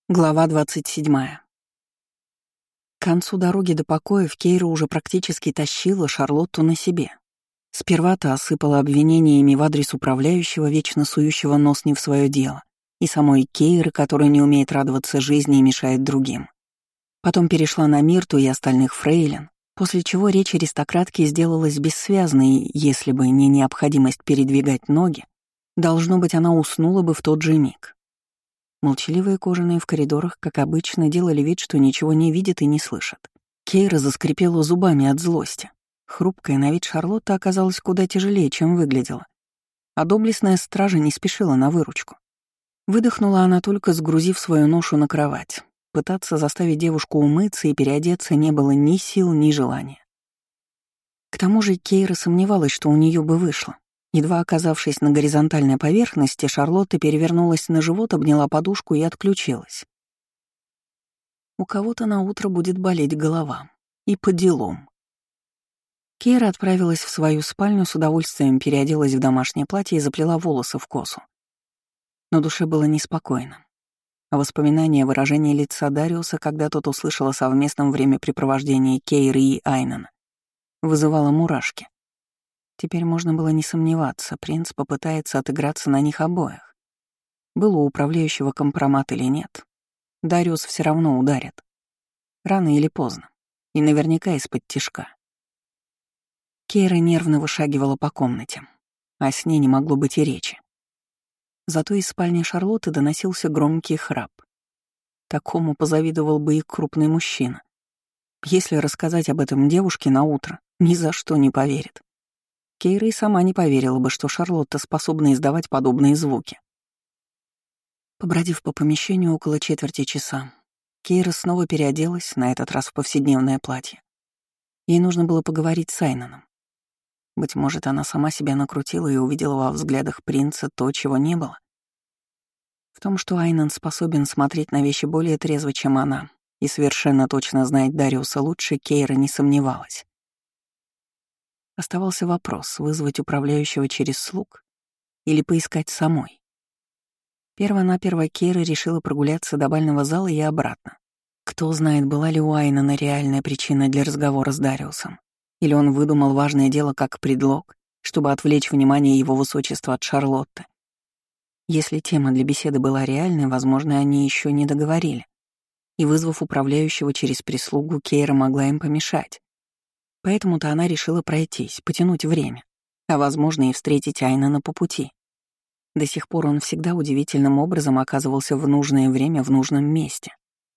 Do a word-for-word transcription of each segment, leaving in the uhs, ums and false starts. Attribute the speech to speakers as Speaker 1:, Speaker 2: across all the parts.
Speaker 1: Глава двадцать седьмая. К концу дороги до покоев Кейра уже практически тащила Шарлотту на себе. Сперва-то осыпала обвинениями в адрес управляющего, вечно сующего нос не в свое дело, и самой Кейры, которая не умеет радоваться жизни и мешает другим. Потом перешла на Мирту и остальных фрейлин, после чего речь аристократки сделалась бессвязной, и если бы не необходимость передвигать ноги, должно быть, она уснула бы в тот же миг. Молчаливые кожаные в коридорах, как обычно, делали вид, что ничего не видят и не слышат. Кейра заскрипела зубами от злости. Хрупкая на вид Шарлотта оказалась куда тяжелее, чем выглядела. А доблестная стража не спешила на выручку. Выдохнула она только, сгрузив свою ношу на кровать. Пытаться заставить девушку умыться и переодеться не было ни сил, ни желания. К тому же Кейра сомневалась, что у нее бы вышло. Едва оказавшись на горизонтальной поверхности, Шарлотта перевернулась на живот, обняла подушку и отключилась. У кого-то на утро будет болеть голова. И по делам. Кейра отправилась в свою спальню, с удовольствием переоделась в домашнее платье и заплела волосы в косу. На душе было неспокойно. А воспоминание выражения лица Дариуса, когда тот услышал о совместном времяпрепровождении Кейры и Айнана, вызывало мурашки. Теперь можно было не сомневаться, принц попытается отыграться на них обоих. Был у управляющего компромат или нет, Дариус все равно ударит. Рано или поздно. И наверняка из-под тишка. Кейра нервно вышагивала по комнате. О сне не могло быть и речи. Зато из спальни Шарлотты доносился громкий храп. Такому позавидовал бы и крупный мужчина. Если рассказать об этом девушке на утро, ни за что не поверит. Кейра и сама не поверила бы, что Шарлотта способна издавать подобные звуки. Побродив по помещению около четверти часа, Кейра снова переоделась, на этот раз в повседневное платье. Ей нужно было поговорить с Айнаном. Быть может, она сама себя накрутила и увидела во взглядах принца то, чего не было. В том, что Айнан способен смотреть на вещи более трезво, чем она, и совершенно точно знает Дариуса лучше, Кейра не сомневалась. Оставался вопрос, вызвать управляющего через слуг или поискать самой. Перво-наперво Кейра решила прогуляться до бального зала и обратно. Кто знает, была ли у Айнана реальная причина для разговора с Дариусом, или он выдумал важное дело как предлог, чтобы отвлечь внимание его высочества от Шарлотты. Если тема для беседы была реальной, возможно, они еще не договорили, и, вызвав управляющего через прислугу, Кейра могла им помешать. Поэтому-то она решила пройтись, потянуть время, а, возможно, и встретить Айнана по пути. До сих пор он всегда удивительным образом оказывался в нужное время в нужном месте.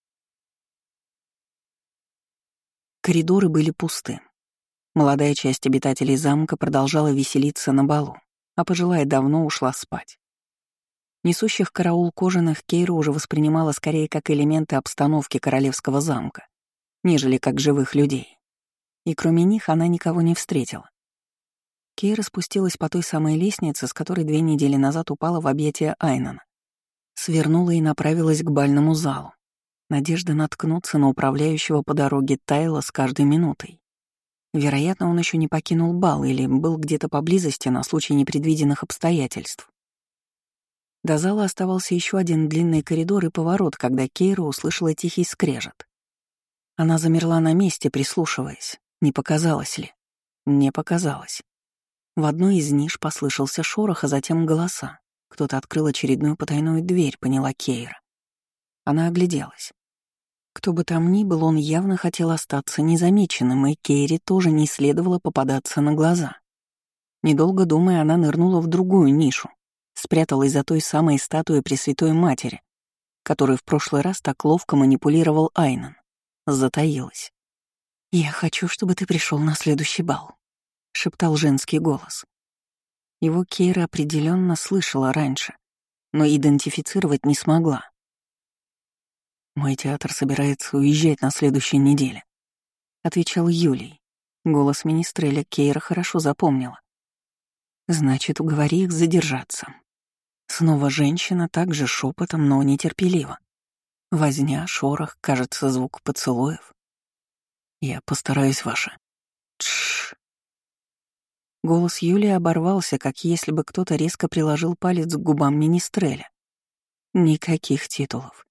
Speaker 1: Коридоры были пусты. Молодая часть обитателей замка продолжала веселиться на балу, а пожилая давно ушла спать. Несущих караул кожаных Кейра уже воспринимала скорее как элементы обстановки королевского замка, нежели как живых людей. И кроме них она никого не встретила. Кейра спустилась по той самой лестнице, с которой две недели назад упала в объятия Айнана. Свернула и направилась к бальному залу. Надежда наткнуться на управляющего по дороге таяла с каждой минутой. Вероятно, он еще не покинул бал или был где-то поблизости на случай непредвиденных обстоятельств. До зала оставался еще один длинный коридор и поворот, когда Кейра услышала тихий скрежет. Она замерла на месте, прислушиваясь. Не показалось ли? Не показалось. В одной из ниш послышался шорох, а затем голоса. Кто-то открыл очередную потайную дверь, поняла Кейра. Она огляделась. Кто бы там ни был, он явно хотел остаться незамеченным, и Кейре тоже не следовало попадаться на глаза. Недолго думая, она нырнула в другую нишу, спряталась за той самой статуей Пресвятой Матери, которой в прошлый раз так ловко манипулировал Айнан. Затаилась. «Я хочу, чтобы ты пришел на следующий бал», — шептал женский голос. Его Кейра определенно слышала раньше, но идентифицировать не смогла. «Мой театр собирается уезжать на следующей неделе», — отвечал Юлий. Голос министреля Кейра хорошо запомнила. «Значит, уговори их задержаться». Снова женщина, также шепотом, но нетерпеливо. Возня, шорох, кажется, звук поцелуев. «Я постараюсь, ваша». Тш. Голос Юлии оборвался, как если бы кто-то резко приложил палец к губам министреля. Никаких титулов.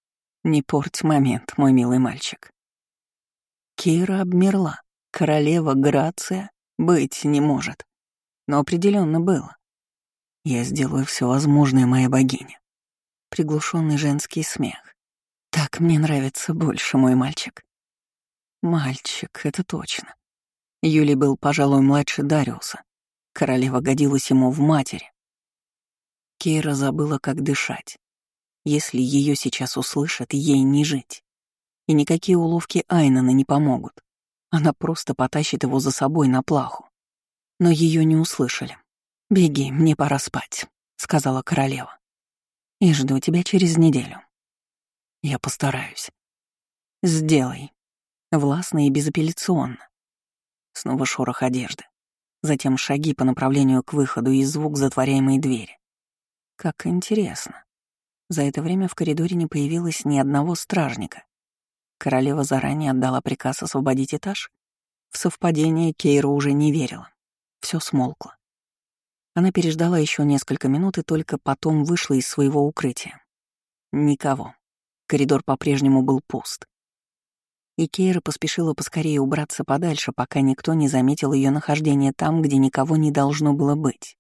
Speaker 1: Не порть момент, мой милый мальчик. Кейра обмерла. Королева Грация быть не может. Но определенно было. Я сделаю все возможное, моя богиня. Приглушенный женский смех. Так мне нравится больше, мой мальчик. Мальчик, это точно. Юлий был, пожалуй, младше Дариуса. Королева годилась ему в матери. Кейра забыла, как дышать. Если ее сейчас услышат, ей не жить. И никакие уловки Айнана не помогут. Она просто потащит его за собой на плаху. Но ее не услышали. «Беги, мне пора спать», — сказала королева. «И жду тебя через неделю». «Я постараюсь». «Сделай». Властно и безапелляционно. Снова шорох одежды. Затем шаги по направлению к выходу и звук затворяемой двери. Как интересно. За это время в коридоре не появилось ни одного стражника. Королева заранее отдала приказ освободить этаж. В совпадение Кейра уже не верила. Все смолкло. Она переждала еще несколько минут и только потом вышла из своего укрытия. Никого. Коридор по-прежнему был пуст. И Кейра поспешила поскорее убраться подальше, пока никто не заметил ее нахождение там, где никого не должно было быть.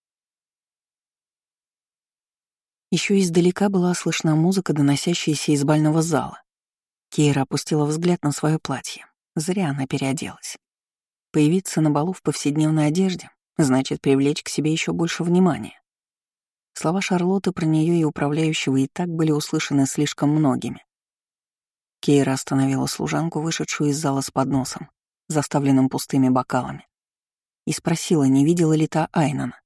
Speaker 1: Еще издалека была слышна музыка, доносящаяся из бального зала. Кейра опустила взгляд на свое платье. Зря она переоделась. Появиться на балу в повседневной одежде значит привлечь к себе еще больше внимания. Слова Шарлотты про нее и управляющего и так были услышаны слишком многими. Кейра остановила служанку, вышедшую из зала с подносом, заставленным пустыми бокалами, и спросила, не видела ли та Айнана.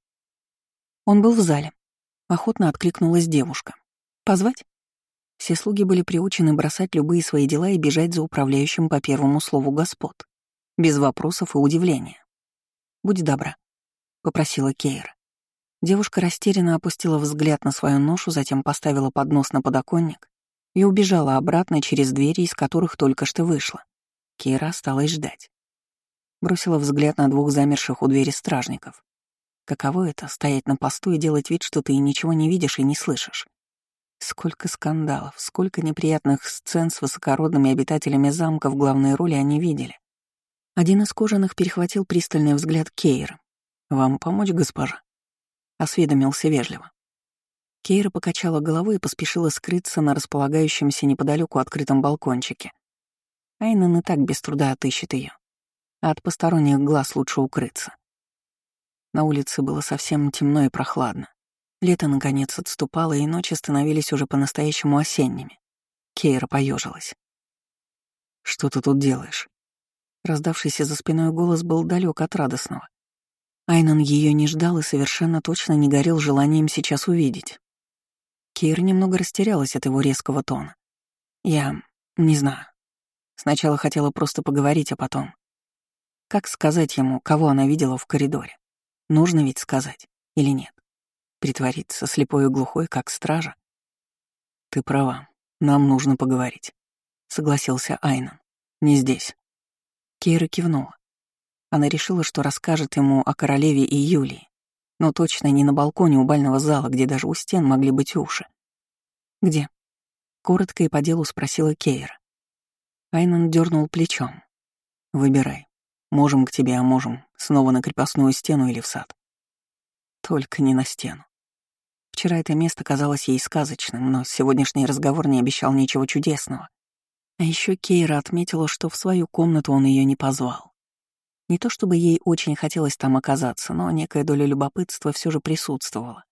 Speaker 1: Он был в зале. Охотно откликнулась девушка. «Позвать?» Все слуги были приучены бросать любые свои дела и бежать за управляющим по первому слову господ, без вопросов и удивления. «Будь добра», — попросила Кейра. Девушка растерянно опустила взгляд на свою ношу, затем поставила поднос на подоконник и убежала обратно через двери, из которых только что вышла. Кейра осталась ждать. Бросила взгляд на двух замерших у двери стражников. Каково это — стоять на посту и делать вид, что ты ничего не видишь и не слышишь? Сколько скандалов, сколько неприятных сцен с высокородными обитателями замка в главной роли они видели. Один из кожаных перехватил пристальный взгляд Кейры. «Вам помочь, госпожа?» — осведомился вежливо. Кейра покачала головой и поспешила скрыться на располагающемся неподалеку открытом балкончике. Айнан и так без труда отыщет ее, а от посторонних глаз лучше укрыться. На улице было совсем темно и прохладно. Лето, наконец, отступало, и ночи становились уже по-настоящему осенними. Кейра поежилась. «Что ты тут делаешь?» Раздавшийся за спиной голос был далек от радостного. Айнан ее не ждал и совершенно точно не горел желанием сейчас увидеть. Кейра немного растерялась от его резкого тона. «Я... не знаю. Сначала хотела просто поговорить, а потом... Как сказать ему, кого она видела в коридоре? Нужно ведь сказать, или нет? Притвориться слепой и глухой, как стража? Ты права, нам нужно поговорить, согласился Айнан. Не здесь. Кейра кивнула. Она решила, что расскажет ему о королеве и Юлии, но точно не на балконе у бального зала, где даже у стен могли быть уши. «Где?» — коротко и по делу спросила Кейра. Айнан дернул плечом. «Выбирай. Можем к тебе, а можем снова на крепостную стену или в сад. Только не на стену. Вчера это место казалось ей сказочным, но сегодняшний разговор не обещал ничего чудесного. А еще Кейра отметила, что в свою комнату он ее не позвал. Не то чтобы ей очень хотелось там оказаться, но некая доля любопытства все же присутствовала.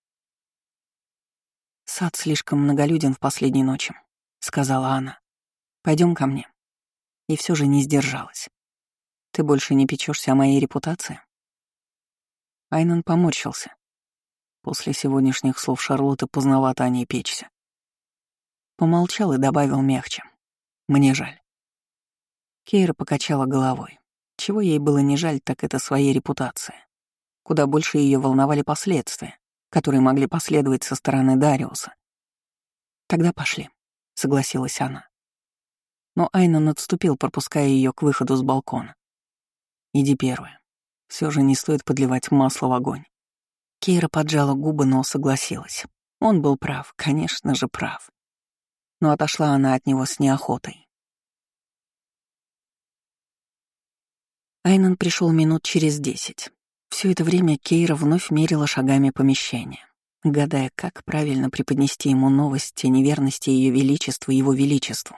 Speaker 1: «Сад слишком многолюден в последней ночи», — сказала она. Пойдем ко мне». И все же не сдержалась. «Ты больше не печешься о моей репутации?» Айнан поморщился. После сегодняшних слов Шарлотты поздновато о ней печься. Помолчал и добавил мягче. «Мне жаль». Кейра покачала головой. Чего ей было не жаль, так это своей репутации. Куда больше ее волновали последствия, которые могли последовать со стороны Дариуса. «Тогда пошли», — согласилась она. Но Айнан отступил, пропуская ее к выходу с балкона. «Иди первая. Все же не стоит подливать масло в огонь». Кейра поджала губы, но согласилась. Он был прав, конечно же прав. но отошла она от него с неохотой. Айнан пришел минут через десять. Все это время Кейра вновь мерила шагами помещение, гадая, как правильно преподнести ему новость о неверности Ее Величеству и Его Величеству.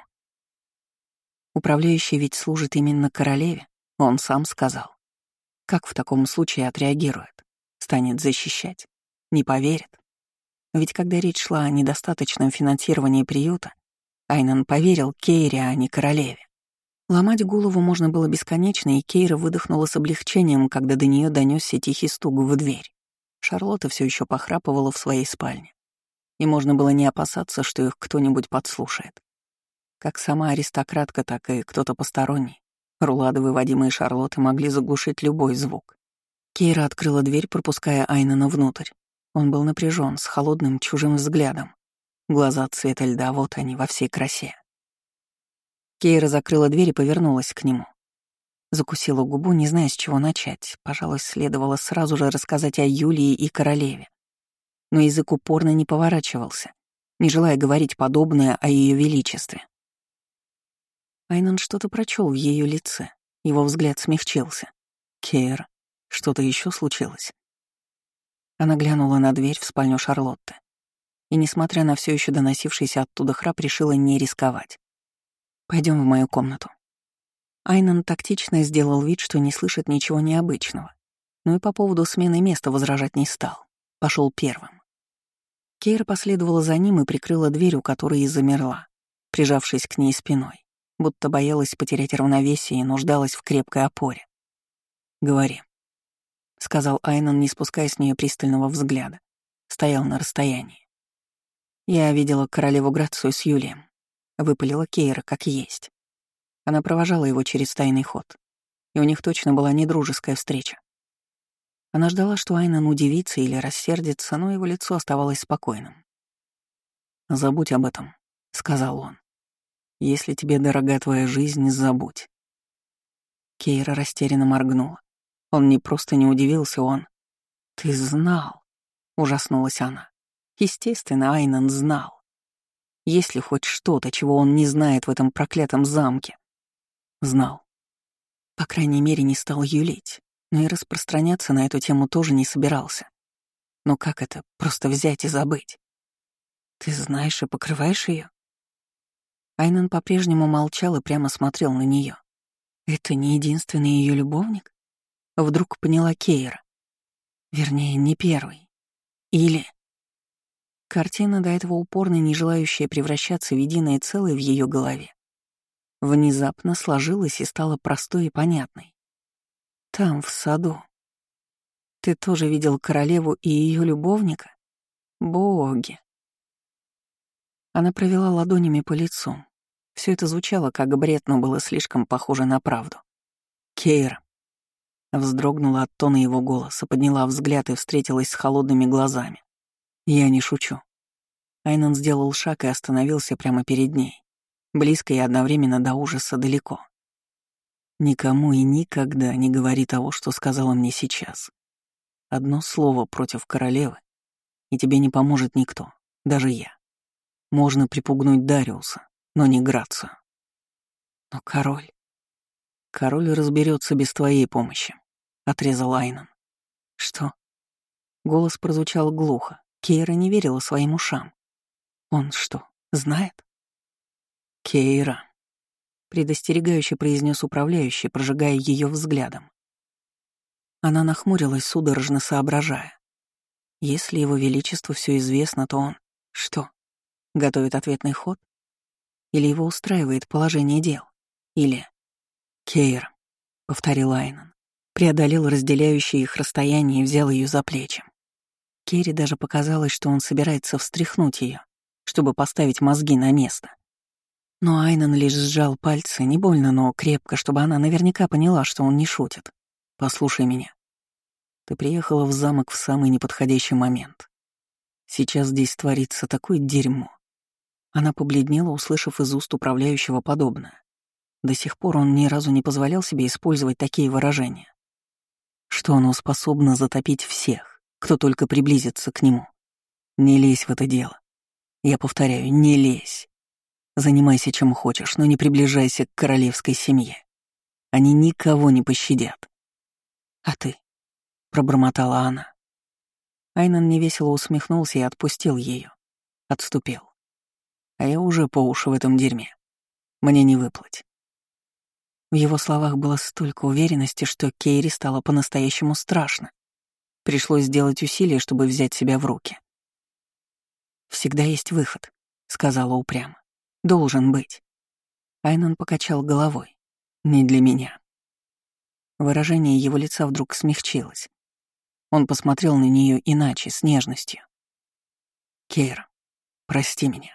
Speaker 1: Управляющий ведь служит именно королеве, он сам сказал. Как в таком случае отреагирует? Станет защищать? Не поверит? Ведь когда речь шла о недостаточном финансировании приюта, Айнан поверил Кейре, а не королеве. Ломать голову можно было бесконечно, и Кейра выдохнула с облегчением, когда до нее донесся тихий стук в дверь. Шарлотта все еще похрапывала в своей спальне, и можно было не опасаться, что их кто-нибудь подслушает. Как сама аристократка, так и кто-то посторонний. Рулады, выводимые Шарлотты, могли заглушить любой звук. Кейра открыла дверь, пропуская Айнана внутрь. Он был напряжен, с холодным чужим взглядом. Глаза цвета льда, вот они, во всей красе. Кейра закрыла дверь и повернулась к нему. Закусила губу, не зная, с чего начать. Пожалуй, следовало сразу же рассказать о Юлии и королеве. Но язык упорно не поворачивался, не желая говорить подобное о Ее Величестве. Айнан что-то прочел в ее лице. Его взгляд смягчился. «Кейра, что-то еще случилось?» Она глянула на дверь в спальню Шарлотты и, несмотря на все еще доносившийся оттуда храп, решила не рисковать. Пойдем в мою комнату». Айнан тактично сделал вид, что не слышит ничего необычного, но и по поводу смены места возражать не стал. Пошел первым. Кейра последовала за ним и прикрыла дверь, у которой и замерла, прижавшись к ней спиной, будто боялась потерять равновесие и нуждалась в крепкой опоре. «Говори», — сказал Айнан, не спуская с нее пристального взгляда. Стоял на расстоянии. «Я видела королеву Грацию с Юлием», — выпалила Кейра как есть. Она провожала его через тайный ход, и у них точно была недружеская встреча. Она ждала, что Айнан удивится или рассердится, но его лицо оставалось спокойным. «Забудь об этом», — сказал он. «Если тебе дорога твоя жизнь, забудь». Кейра растерянно моргнула. Он не просто не удивился, он... «Ты знал», — ужаснулась она. Естественно, Айнан знал. Есть ли хоть что-то, чего он не знает в этом проклятом замке? Знал. По крайней мере, не стал юлить, но и распространяться на эту тему тоже не собирался. Но как это, просто взять и забыть? Ты знаешь и покрываешь ее? Айнан по-прежнему молчал и прямо смотрел на нее. Это не единственный ее любовник? Вдруг поняла Кейра. Вернее, не первый. Или... Картина, до этого упорно не желающая превращаться в единое целое в ее голове, внезапно сложилась и стала простой и понятной. Там, в саду. Ты тоже видел королеву и ее любовника? Боги. Она провела ладонями по лицу. Все это звучало как бред, но было слишком похоже на правду. Кейра. Вздрогнула от тона его голоса, подняла взгляд и встретилась с холодными глазами. Я не шучу. Айнан сделал шаг и остановился прямо перед ней, близко и одновременно до ужаса далеко. Никому и никогда не говори того, что сказала мне сейчас. Одно слово против королевы, и тебе не поможет никто, даже я. Можно припугнуть Дариуса, но не Грацию. Но король... Король разберется без твоей помощи, — отрезал Айнан. Что? Голос прозвучал глухо. Кейра не верила своим ушам. Он что, знает? Кейра, предостерегающе произнес управляющий, прожигая ее взглядом. Она нахмурилась, судорожно соображая. Если его величеству все известно, то он... Что? Готовит ответный ход? Или его устраивает положение дел? Или... Кейра, повторил Айнан, преодолел разделяющее их расстояние и взял ее за плечи. Кейре даже показалось, что он собирается встряхнуть ее, чтобы поставить мозги на место. Но Айнан лишь сжал пальцы, не больно, но крепко, чтобы она наверняка поняла, что он не шутит. «Послушай меня. Ты приехала в замок в самый неподходящий момент. Сейчас здесь творится такое дерьмо». Она побледнела, услышав из уст управляющего подобное. До сих пор он ни разу не позволял себе использовать такие выражения. Что оно способно затопить всех, кто только приблизится к нему. Не лезь в это дело. Я повторяю, не лезь. Занимайся чем хочешь, но не приближайся к королевской семье. Они никого не пощадят. А ты? Пробормотала она. Айнан невесело усмехнулся и отпустил ее. Отступил. А я уже по уши в этом дерьме. Мне не выплыть. В его словах было столько уверенности, что Кейри стало по-настоящему страшно. Пришлось сделать усилие, чтобы взять себя в руки. «Всегда есть выход», — сказала упрямо. «Должен быть». Айнан покачал головой. «Не для меня». Выражение его лица вдруг смягчилось. Он посмотрел на нее иначе, с нежностью. «Кейра, прости меня».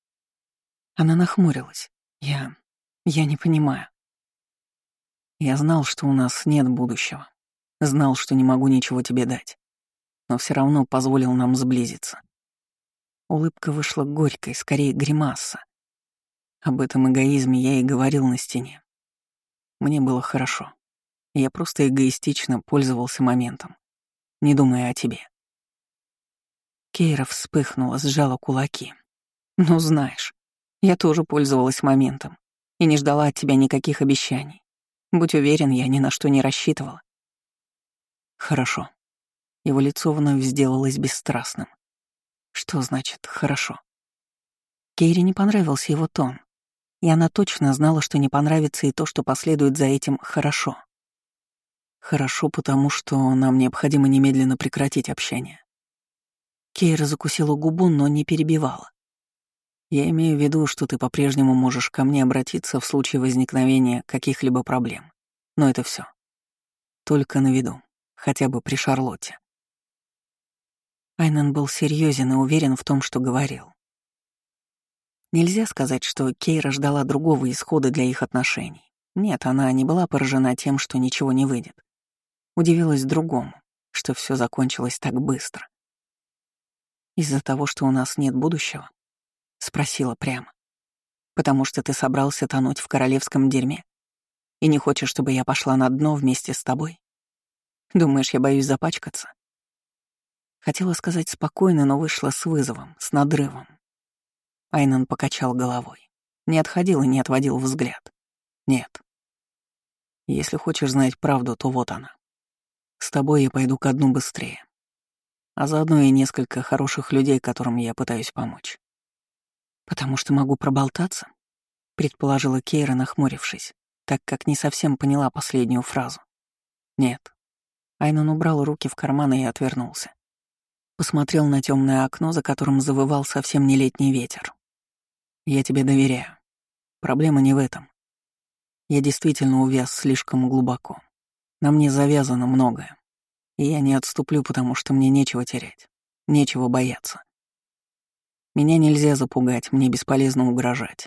Speaker 1: Она нахмурилась. «Я... я не понимаю». «Я знал, что у нас нет будущего. Знал, что не могу ничего тебе дать. Но все равно позволил нам сблизиться». Улыбка вышла горькой, скорее гримаса. Об этом эгоизме я и говорил на стене. Мне было хорошо. Я просто эгоистично пользовался моментом, не думая о тебе. Кейра вспыхнула, сжала кулаки. «Ну, знаешь, я тоже пользовалась моментом и не ждала от тебя никаких обещаний. Будь уверен, я ни на что не рассчитывала». «Хорошо». Его лицо вновь сделалось бесстрастным. «Что значит «хорошо»?» Кейре не понравился его тон, и она точно знала, что не понравится и то, что последует за этим «хорошо». «Хорошо, потому что нам необходимо немедленно прекратить общение». Кейра закусила губу, но не перебивала. «Я имею в виду, что ты по-прежнему можешь ко мне обратиться в случае возникновения каких-либо проблем. Но это все. Только на виду, хотя бы при Шарлотте». Айнан был серьезен и уверен в том, что говорил. Нельзя сказать, что Кейра ждала другого исхода для их отношений. Нет, она не была поражена тем, что ничего не выйдет. Удивилась другому, что все закончилось так быстро. «Из-за того, что у нас нет будущего?» — спросила прямо. «Потому что ты собрался тонуть в королевском дерьме и не хочешь, чтобы я пошла на дно вместе с тобой? Думаешь, я боюсь запачкаться?» Хотела сказать спокойно, но вышла с вызовом, с надрывом. Айнан покачал головой. Не отходил и не отводил взгляд. «Нет. Если хочешь знать правду, то вот она. С тобой я пойду ко дну быстрее. А заодно и несколько хороших людей, которым я пытаюсь помочь». «Потому что могу проболтаться?» — предположила Кейра, нахмурившись, так как не совсем поняла последнюю фразу. «Нет». Айнан убрал руки в карманы и отвернулся. Посмотрел на темное окно, за которым завывал совсем не летний ветер. «Я тебе доверяю. Проблема не в этом. Я действительно увяз слишком глубоко. На мне завязано многое. И я не отступлю, потому что мне нечего терять, нечего бояться. Меня нельзя запугать, мне бесполезно угрожать.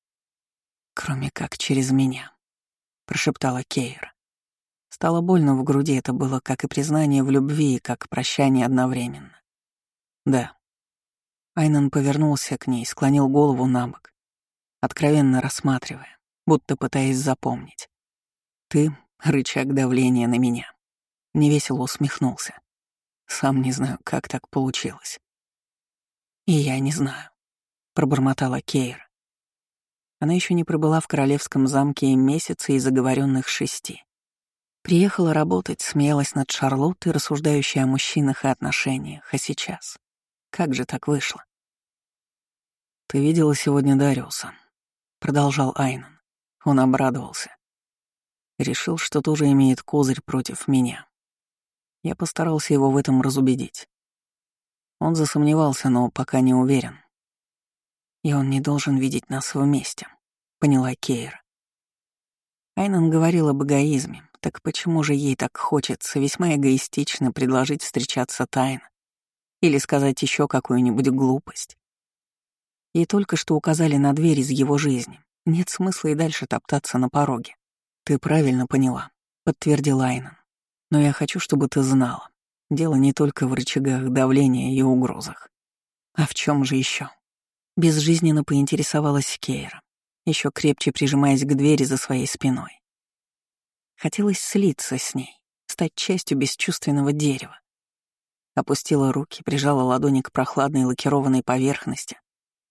Speaker 1: Кроме как через меня», — прошептала Кейра. Стало больно в груди, это было как и признание в любви, и как прощание одновременно. «Да». Айнан повернулся к ней, склонил голову набок, откровенно рассматривая, будто пытаясь запомнить. «Ты — рычаг давления на меня». Невесело усмехнулся. «Сам не знаю, как так получилось». «И я не знаю», — пробормотала Кейра. Она еще не пробыла в королевском замке и месяца из заговоренных шести. Приехала работать, смеялась над Шарлоттой, рассуждающей о мужчинах и отношениях, а сейчас? Как же так вышло? «Ты видела сегодня Дариуса?» — продолжал Айнан. Он обрадовался. Решил, что тоже имеет козырь против меня. Я постарался его в этом разубедить. Он засомневался, но пока не уверен. «И он не должен видеть нас вместе», — поняла Кейра. Айнан говорил об эгоизме, так почему же ей так хочется весьма эгоистично предложить встречаться тайно или сказать еще какую-нибудь глупость? Ей только что указали на дверь из его жизни. Нет смысла и дальше топтаться на пороге. «Ты правильно поняла», — подтвердил Айнан. «Но я хочу, чтобы ты знала. Дело не только в рычагах давления и угрозах. А в чем же еще? Безжизненно поинтересовалась Кейра, еще крепче прижимаясь к двери за своей спиной. Хотелось слиться с ней, стать частью бесчувственного дерева. Опустила руки, прижала ладони к прохладной лакированной поверхности.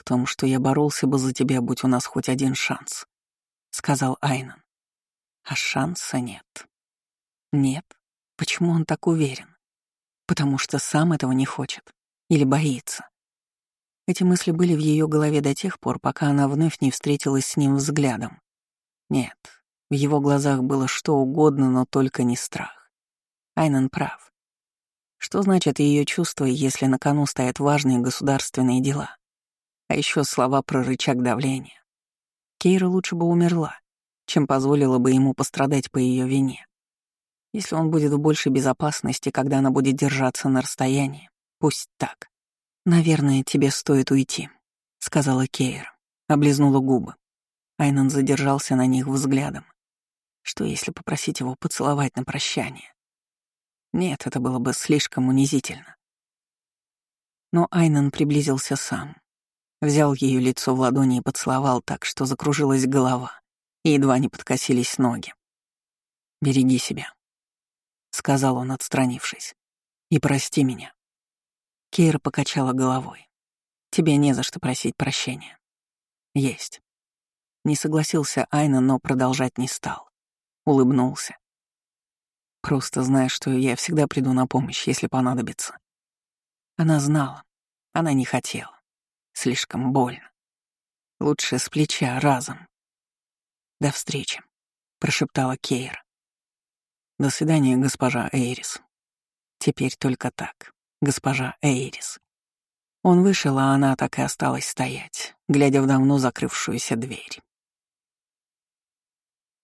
Speaker 1: «В том, что я боролся бы за тебя, будь у нас хоть один шанс», — сказал Айнан. «А шанса нет». «Нет? Почему он так уверен? Потому что сам этого не хочет. Или боится?» Эти мысли были в ее голове до тех пор, пока она вновь не встретилась с ним взглядом. Нет, в его глазах было что угодно, но только не страх. Айнан прав. Что значит ее чувства, если на кону стоят важные государственные дела? А еще слова про рычаг давления. Кейра лучше бы умерла, чем позволила бы ему пострадать по ее вине. Если он будет в большей безопасности, когда она будет держаться на расстоянии, пусть так. «Наверное, тебе стоит уйти», — сказала Кейра, облизнула губы. Айнан задержался на них взглядом. Что, если попросить его поцеловать на прощание? Нет, это было бы слишком унизительно. Но Айнан приблизился сам. Взял ее лицо в ладони и поцеловал так, что закружилась голова, и едва не подкосились ноги. «Береги себя», — сказал он, отстранившись. «И прости меня». Кейра покачала головой. «Тебе не за что просить прощения». «Есть». Не согласился Айнан, но продолжать не стал. Улыбнулся. «Просто знай, что я всегда приду на помощь, если понадобится». Она знала. Она не хотела. Слишком больно. Лучше с плеча разом. «До встречи», — прошептала Кейра. «До свидания, госпожа Эйрис». Теперь только так, госпожа Эйрис. Он вышел, а она так и осталась стоять, глядя в давно закрывшуюся дверь.